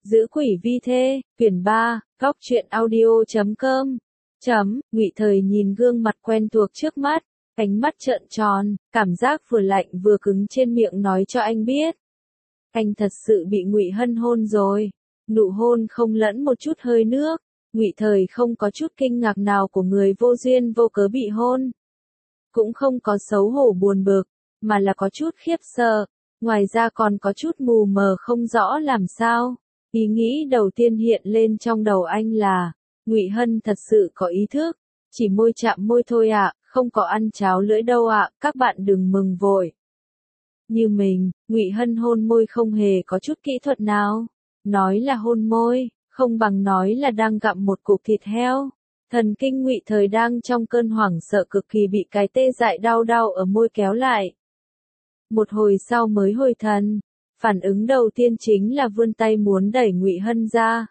Giữ quỷ vi thê, quyển 3, góc truyện audio.com. Ngụy Thời nhìn gương mặt quen thuộc trước mắt, ánh mắt trợn tròn, cảm giác vừa lạnh vừa cứng trên miệng nói cho anh biết. Anh thật sự bị Ngụy Hân hôn rồi. Nụ hôn không lẫn một chút hơi nước, Ngụy Thời không có chút kinh ngạc nào của người vô duyên vô cớ bị hôn. Cũng không có xấu hổ buồn bực, mà là có chút khiếp sợ, ngoài ra còn có chút mù mờ không rõ làm sao. Ý nghĩ đầu tiên hiện lên trong đầu anh là, Ngụy Hân thật sự có ý thức, chỉ môi chạm môi thôi ạ, không có ăn cháo lưỡi đâu ạ, các bạn đừng mừng vội. Như mình, Ngụy Hân hôn môi không hề có chút kỹ thuật nào. Nói là hôn môi, không bằng nói là đang gặm một cục thịt heo. Thần kinh Ngụy Thời đang trong cơn hoảng sợ cực kỳ bị cái tê dại đau đau ở môi kéo lại. Một hồi sau mới hồi thần, phản ứng đầu tiên chính là vươn tay muốn đẩy Ngụy Hân ra.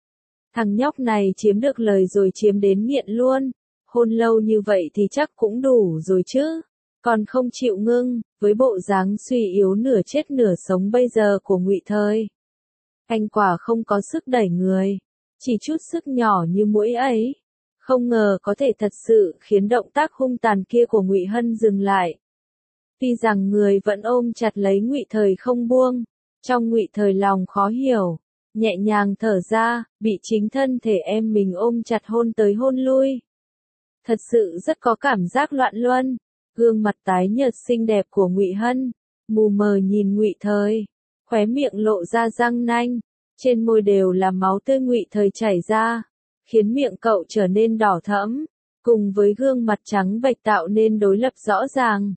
Thằng nhóc này chiếm được lời rồi chiếm đến nghiện luôn, hôn lâu như vậy thì chắc cũng đủ rồi chứ, còn không chịu ngưng, với bộ dáng suy yếu nửa chết nửa sống bây giờ của Ngụy Thời. Anh quả không có sức đẩy người, chỉ chút sức nhỏ như muỗi ấy, không ngờ có thể thật sự khiến động tác hung tàn kia của Ngụy Hân dừng lại. Tuy rằng người vẫn ôm chặt lấy Ngụy Thời không buông, trong Ngụy Thời lòng khó hiểu, nhẹ nhàng thở ra, bị chính thân thể em mình ôm chặt hôn tới hôn lui. Thật sự rất có cảm giác loạn luân. Gương mặt tái nhợt xinh đẹp của Ngụy Hân, mù mờ nhìn Ngụy Thời, khóe miệng lộ ra răng nanh, trên môi đều là máu tươi Ngụy Thời chảy ra, khiến miệng cậu trở nên đỏ thẫm, cùng với gương mặt trắng bệch tạo nên đối lập rõ ràng.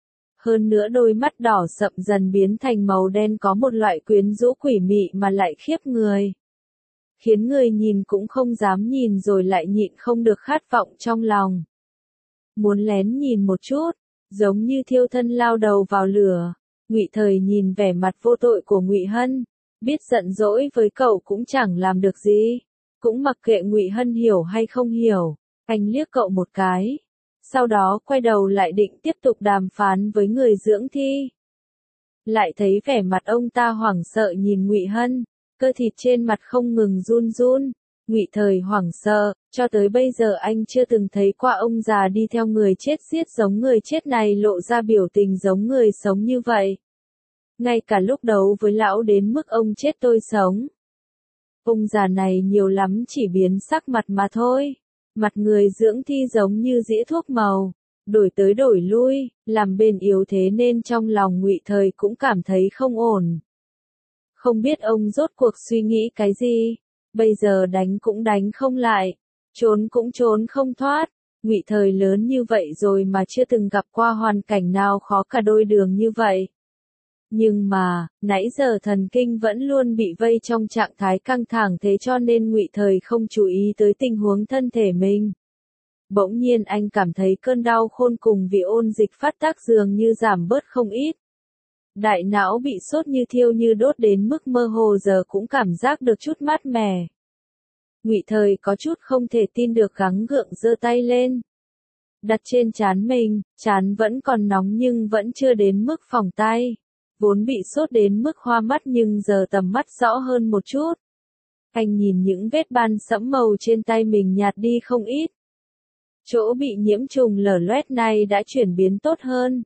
Hơn nữa đôi mắt đỏ sậm dần biến thành màu đen có một loại quyến rũ quỷ mị mà lại khiếp người. Khiến người nhìn cũng không dám nhìn rồi lại nhịn không được khát vọng trong lòng. Muốn lén nhìn một chút, giống như thiêu thân lao đầu vào lửa. Ngụy Thời nhìn vẻ mặt vô tội của Ngụy Hân, biết giận dỗi với cậu cũng chẳng làm được gì, cũng mặc kệ Ngụy Hân hiểu hay không hiểu, anh liếc cậu một cái, sau đó quay đầu lại định tiếp tục đàm phán với người dưỡng thi. Lại thấy vẻ mặt ông ta hoảng sợ nhìn Ngụy Hân, cơ thịt trên mặt không ngừng run run. Ngụy Thời hoảng sợ, cho tới bây giờ anh chưa từng thấy qua ông già đi theo người chết giết giống người chết này lộ ra biểu tình giống người sống như vậy. Ngay cả lúc đấu với lão đến mức ông chết tôi sống. Ông già này nhiều lắm chỉ biến sắc mặt mà thôi. Mặt người dưỡng thi giống như dĩa thuốc màu, đổi tới đổi lui, làm bên yếu thế nên trong lòng Ngụy Thời cũng cảm thấy không ổn. Không biết ông rốt cuộc suy nghĩ cái gì, bây giờ đánh cũng đánh không lại, trốn cũng trốn không thoát. Ngụy Thời lớn như vậy rồi mà chưa từng gặp qua hoàn cảnh nào khó cả đôi đường như vậy. Nhưng mà, nãy giờ thần kinh vẫn luôn bị vây trong trạng thái căng thẳng thế cho nên Ngụy Thời không chú ý tới tình huống thân thể mình. Bỗng nhiên anh cảm thấy cơn đau khôn cùng vì ôn dịch phát tác dường như giảm bớt không ít. Đại não bị sốt như thiêu như đốt đến mức mơ hồ giờ cũng cảm giác được chút mát mẻ. Ngụy Thời có chút không thể tin được gắng gượng giơ tay lên. Đặt trên trán mình, trán vẫn còn nóng nhưng vẫn chưa đến mức phỏng tay. Vốn bị sốt đến mức hoa mắt nhưng giờ tầm mắt rõ hơn một chút. Anh nhìn những vết ban sẫm màu trên tay mình nhạt đi không ít. Chỗ bị nhiễm trùng lở loét này đã chuyển biến tốt hơn.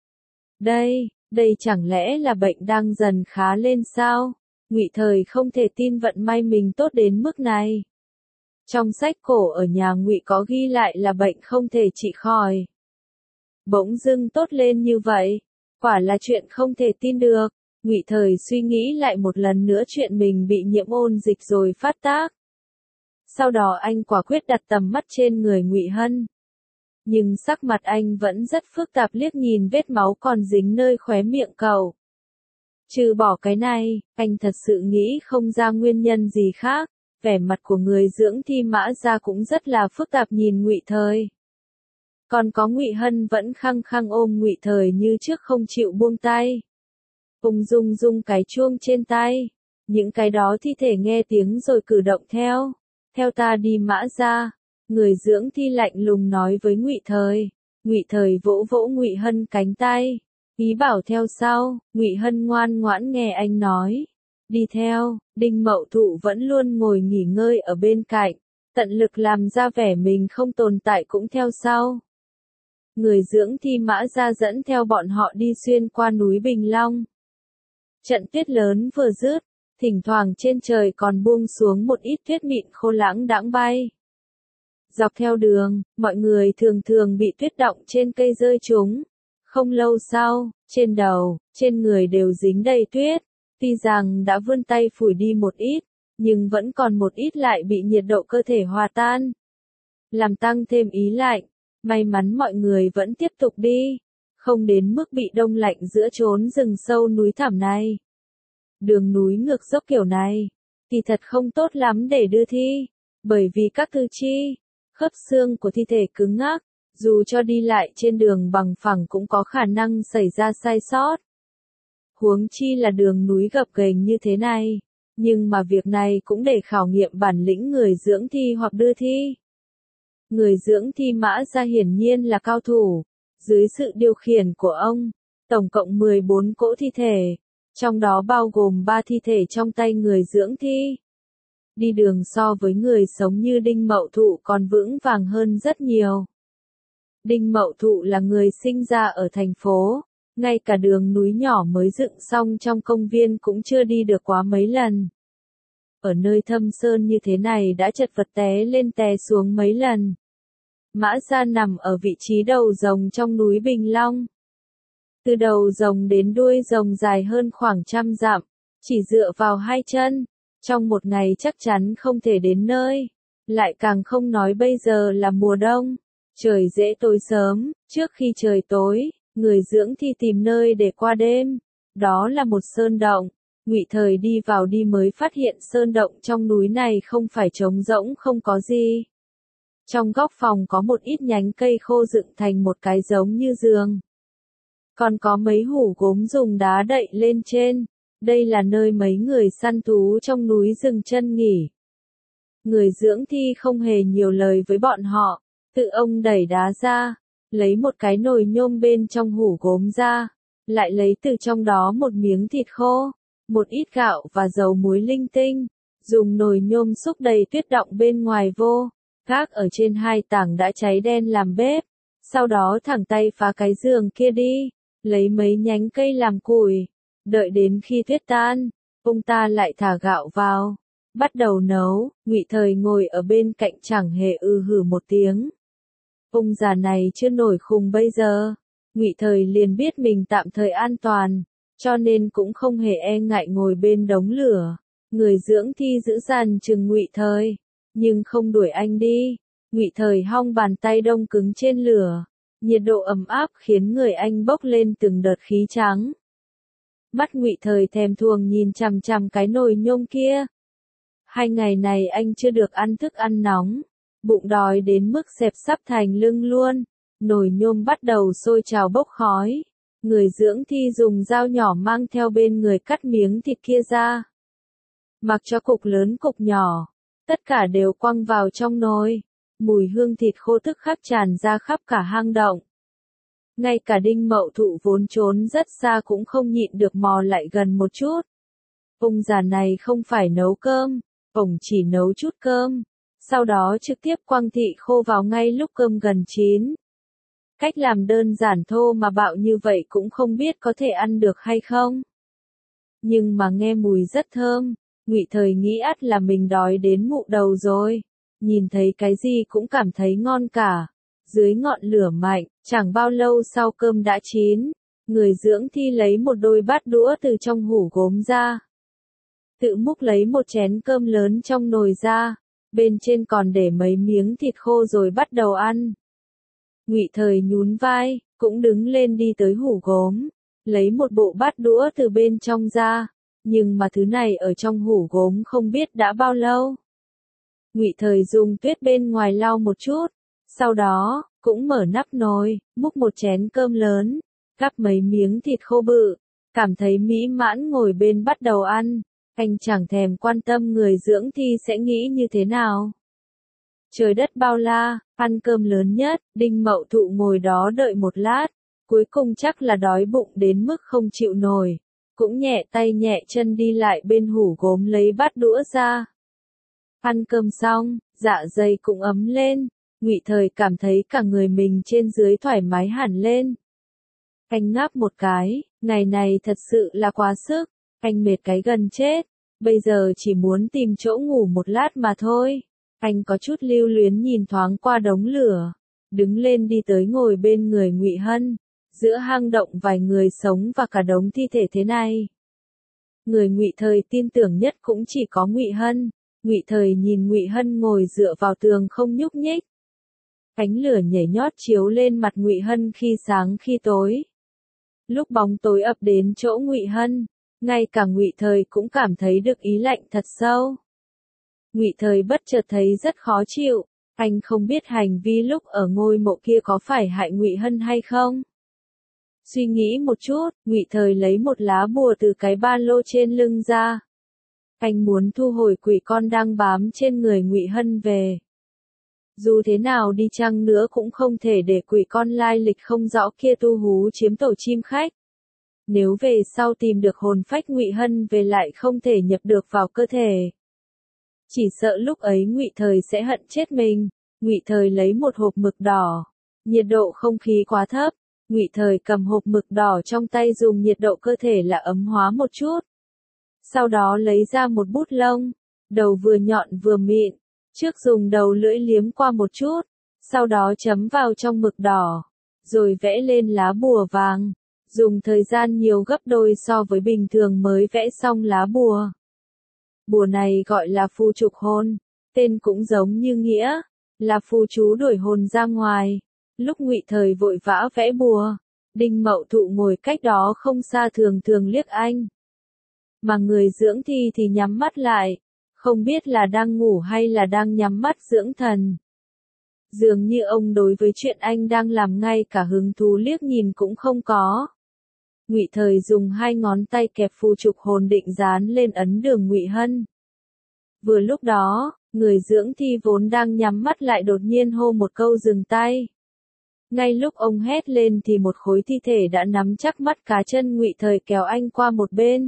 Đây chẳng lẽ là bệnh đang dần khá lên sao? Ngụy Thời không thể tin vận may mình tốt đến mức này. Trong sách cổ ở nhà Ngụy có ghi lại là bệnh không thể trị khỏi. Bỗng dưng tốt lên như vậy, quả là chuyện không thể tin được. Ngụy Thời suy nghĩ lại một lần nữa chuyện mình bị nhiễm ôn dịch rồi phát tác. Sau đó anh quả quyết đặt tầm mắt trên người Ngụy Hân. Nhưng sắc mặt anh vẫn rất phức tạp liếc nhìn vết máu còn dính nơi khóe miệng cậu. Trừ bỏ cái này, anh thật sự nghĩ không ra nguyên nhân gì khác. Vẻ mặt của người dưỡng thi Mã Gia cũng rất là phức tạp nhìn Ngụy Thời. Còn có Ngụy Hân vẫn khăng khăng ôm Ngụy Thời như trước không chịu buông tay. Ung dung dung cái chuông trên tay. Những cái đó thi thể nghe tiếng rồi cử động theo. Theo ta đi Mã Gia. Người dưỡng thi lạnh lùng nói với Ngụy Thời. Ngụy Thời vỗ vỗ Ngụy Hân cánh tay, ý bảo theo sau. Ngụy Hân ngoan ngoãn nghe anh nói. Đi theo, Đinh Mậu Thụ vẫn luôn ngồi nghỉ ngơi ở bên cạnh, tận lực làm ra vẻ mình không tồn tại cũng theo sau. Người dưỡng thi Mã Gia dẫn theo bọn họ đi xuyên qua núi Bình Long. Trận tuyết lớn vừa dứt, thỉnh thoảng trên trời còn buông xuống một ít tuyết mịn khô lãng đãng bay. Dọc theo đường, mọi người thường thường bị tuyết đọng trên cây rơi trúng. Không lâu sau, trên đầu, trên người đều dính đầy tuyết. Tuy rằng đã vươn tay phủi đi một ít, nhưng vẫn còn một ít lại bị nhiệt độ cơ thể hòa tan, làm tăng thêm ý lạnh. May mắn mọi người vẫn tiếp tục đi, không đến mức bị đông lạnh giữa chốn rừng sâu núi thẳm này. Đường núi ngược dốc kiểu này, thì thật không tốt lắm để đưa thi, bởi vì các tư chi, khớp xương của thi thể cứng ngắc, dù cho đi lại trên đường bằng phẳng cũng có khả năng xảy ra sai sót. Huống chi là đường núi gập ghềnh như thế này, nhưng mà việc này cũng để khảo nghiệm bản lĩnh người dưỡng thi hoặc đưa thi. Người dưỡng thi Mã Gia hiển nhiên là cao thủ, dưới sự điều khiển của ông, tổng cộng 14 cỗ thi thể, trong đó bao gồm 3 thi thể trong tay người dưỡng thi. Đi đường so với người sống như Đinh Mậu Thụ còn vững vàng hơn rất nhiều. Đinh Mậu Thụ là người sinh ra ở thành phố, ngay cả đường núi nhỏ mới dựng xong trong công viên cũng chưa đi được quá mấy lần. Ở nơi thâm sơn như thế này đã chật vật té lên té xuống mấy lần. Mã Gia nằm ở vị trí đầu rồng trong núi Bình Long. Từ đầu rồng đến đuôi rồng dài hơn khoảng 100 dặm, chỉ dựa vào 2 chân, trong một ngày chắc chắn không thể đến nơi. Lại càng không nói bây giờ là mùa đông, trời dễ tối sớm, trước khi trời tối, người dưỡng thi tìm nơi để qua đêm. Đó là một sơn động. Ngụy Thời đi vào đi mới phát hiện sơn động trong núi này không phải trống rỗng không có gì. Trong góc phòng có một ít nhánh cây khô dựng thành một cái giống như giường. Còn có mấy hũ gốm dùng đá đậy lên trên. Đây là nơi mấy người săn thú trong núi dừng chân nghỉ. Người dưỡng thi không hề nhiều lời với bọn họ, tự ông đẩy đá ra, lấy một cái nồi nhôm bên trong hũ gốm ra, lại lấy từ trong đó một miếng thịt khô, một ít gạo và dầu muối linh tinh, dùng nồi nhôm xúc đầy tuyết đọng bên ngoài vô, gác ở trên 2 tảng đã cháy đen làm bếp, sau đó thẳng tay phá cái giường kia đi, lấy mấy nhánh cây làm củi, đợi đến khi tuyết tan, ông ta lại thả gạo vào, bắt đầu nấu. Ngụy Thời ngồi ở bên cạnh chẳng hề hử một tiếng. Ông già này chưa nổi khùng bây giờ. Ngụy Thời liền biết mình tạm thời an toàn, cho nên cũng không hề e ngại ngồi bên đống lửa. Người dưỡng thi giữ dằn chừng Ngụy Thời, nhưng không đuổi anh đi. Ngụy Thời hong bàn tay đông cứng trên lửa, nhiệt độ ấm áp khiến người anh bốc lên từng đợt khí trắng. Mắt Ngụy Thời thèm thuồng nhìn chằm chằm cái nồi nhôm kia. 2 ngày này anh chưa được ăn thức ăn nóng, bụng đói đến mức xẹp sắp thành lưng luôn. Nồi nhôm bắt đầu sôi trào bốc khói. Người dưỡng thi dùng dao nhỏ mang theo bên người cắt miếng thịt kia ra. Mặc cho cục lớn cục nhỏ, tất cả đều quăng vào trong nồi. Mùi hương thịt khô tức khắc tràn ra khắp cả hang động. Ngay cả Đinh Mậu Thụ vốn trốn rất xa cũng không nhịn được mò lại gần một chút. Ông già này không phải nấu cơm, ông chỉ nấu chút cơm, sau đó trực tiếp quăng thịt khô vào ngay lúc cơm gần chín. Cách làm đơn giản thô mà bạo như vậy cũng không biết có thể ăn được hay không. Nhưng mà nghe mùi rất thơm, Ngụy Thời nghĩ ắt là mình đói đến mụ đầu rồi. Nhìn thấy cái gì cũng cảm thấy ngon cả. Dưới ngọn lửa mạnh, chẳng bao lâu sau cơm đã chín, người dưỡng thi lấy một đôi bát đũa từ trong hũ gốm ra. Tự múc lấy một chén cơm lớn trong nồi ra, bên trên còn để mấy miếng thịt khô rồi bắt đầu ăn. Ngụy Thời nhún vai, cũng đứng lên đi tới hũ gốm, lấy một bộ bát đũa từ bên trong ra, nhưng mà thứ này ở trong hũ gốm không biết đã bao lâu. Ngụy Thời dùng tuyết bên ngoài lau một chút, sau đó, cũng mở nắp nồi, múc một chén cơm lớn, gắp mấy miếng thịt khô bự, cảm thấy mỹ mãn ngồi bên bắt đầu ăn. Anh chẳng thèm quan tâm người dưỡng thi sẽ nghĩ như thế nào. Trời đất bao la, ăn cơm lớn nhất, Đinh Mậu Thụ ngồi đó đợi một lát, cuối cùng chắc là đói bụng đến mức không chịu nổi. cũng nhẹ tay nhẹ chân đi lại bên hủ gốm lấy bát đũa ra. Ăn cơm xong, dạ dày cũng ấm lên, Ngụy Thời cảm thấy cả người mình trên dưới thoải mái hẳn lên. Anh ngáp một cái, ngày này thật sự là quá sức, anh mệt cái gần chết, bây giờ chỉ muốn tìm chỗ ngủ một lát mà thôi. Anh có chút lưu luyến nhìn thoáng qua đống lửa, đứng lên đi tới ngồi bên người Ngụy Hân, giữa hang động vài người sống và cả đống thi thể thế này. Người Ngụy Thời tin tưởng nhất cũng chỉ có Ngụy Hân. Ngụy Thời nhìn Ngụy Hân ngồi dựa vào tường không nhúc nhích. Ánh lửa nhảy nhót chiếu lên mặt Ngụy Hân khi sáng khi tối. Lúc bóng tối ập đến chỗ Ngụy Hân, ngay cả Ngụy Thời cũng cảm thấy được ý lạnh thật sâu. Ngụy Thời bất chợt thấy rất khó chịu, anh không biết hành vi lúc ở ngôi mộ kia có phải hại Ngụy Hân hay không. Suy nghĩ một chút, Ngụy Thời lấy một lá bùa từ cái ba lô trên lưng ra. Anh muốn thu hồi quỷ con đang bám trên người Ngụy Hân về. Dù thế nào đi chăng nữa cũng không thể để quỷ con lai lịch không rõ kia tu hú chiếm tổ chim khách. Nếu về sau tìm được hồn phách Ngụy Hân về lại không thể nhập được vào cơ thể. Chỉ sợ lúc ấy Ngụy Thời sẽ hận chết mình. Ngụy Thời lấy một hộp mực đỏ. Nhiệt độ không khí quá thấp. Ngụy Thời cầm hộp mực đỏ trong tay dùng nhiệt độ cơ thể là ấm hóa một chút. Sau đó lấy ra một bút lông, đầu vừa nhọn vừa mịn, trước dùng đầu lưỡi liếm qua một chút, sau đó chấm vào trong mực đỏ, rồi vẽ lên lá bùa vàng, dùng thời gian nhiều gấp đôi so với bình thường mới vẽ xong lá bùa. Bùa này gọi là phù trục hồn, tên cũng giống như nghĩa, là phù chú đuổi hồn ra ngoài. Lúc Ngụy Thời vội vã vẽ bùa, Đinh Mậu Thụ ngồi cách đó không xa thường thường liếc anh. Mà người dưỡng thi thì nhắm mắt lại, không biết là đang ngủ hay là đang nhắm mắt dưỡng thần. Dường như ông đối với chuyện anh đang làm ngay cả hứng thú liếc nhìn cũng không có. Ngụy Thời dùng hai ngón tay kẹp phù trục hồn định dán lên ấn đường Ngụy Hân. Vừa lúc đó, người dưỡng thi vốn đang nhắm mắt lại đột nhiên hô một câu dừng tay. Ngay lúc ông hét lên thì một khối thi thể đã nắm chắc mắt cá chân Ngụy Thời kéo anh qua một bên.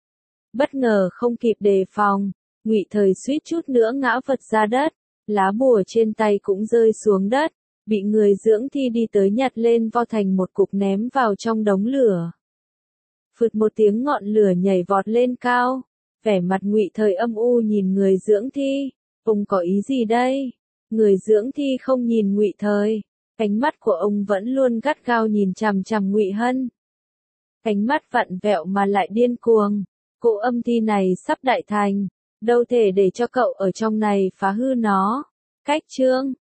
Bất ngờ không kịp đề phòng, Ngụy Thời suýt chút nữa ngã vật ra đất, lá bùa trên tay cũng rơi xuống đất, bị người dưỡng thi đi tới nhặt lên vo thành một cục ném vào trong đống lửa. Phụt một tiếng ngọn lửa nhảy vọt lên cao, vẻ mặt Ngụy Thời âm u nhìn người dưỡng thi, ông có ý gì đây? Người dưỡng thi không nhìn Ngụy Thời, ánh mắt của ông vẫn luôn gắt gao nhìn chằm chằm Ngụy Hân. Ánh mắt vặn vẹo mà lại điên cuồng. Cỗ âm thi này sắp đại thành, đâu thể để cho cậu ở trong này phá hư nó. Cách chương